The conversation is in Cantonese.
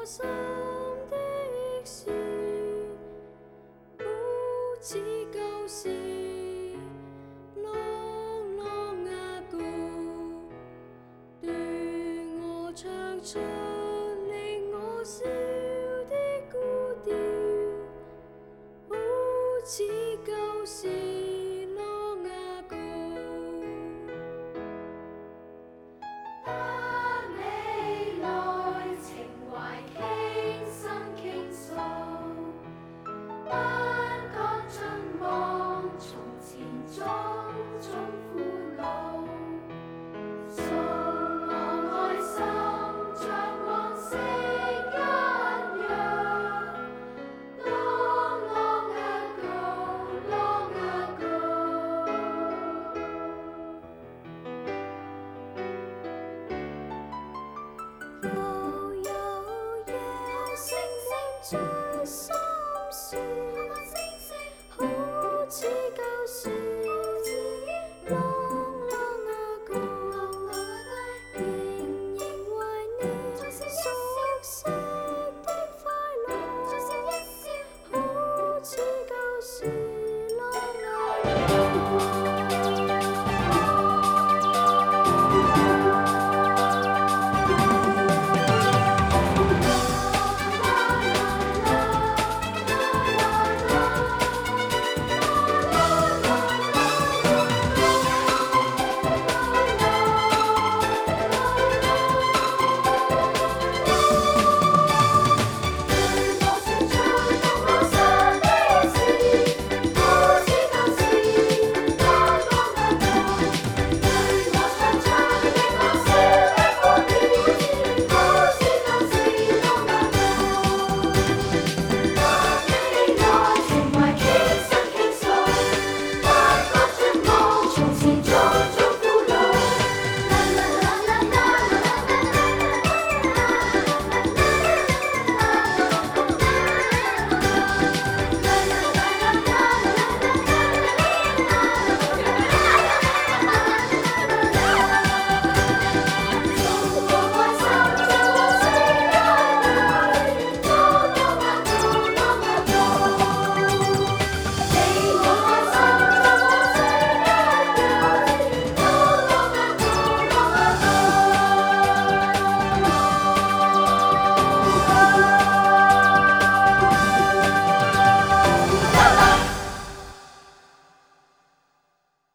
心的事，好似舊時，啷啷呀告，對我唱出令我笑的古調，好似舊時，啷呀告。 得你來，情懷傾心傾訴，不講盡忘從前種種苦惱，送我愛心像往昔一樣，啷啷呀告，啷呀告。 又有夜星星出心事，好似舊時，啷啷呀告，仍然為你熟悉的快樂，好似舊時。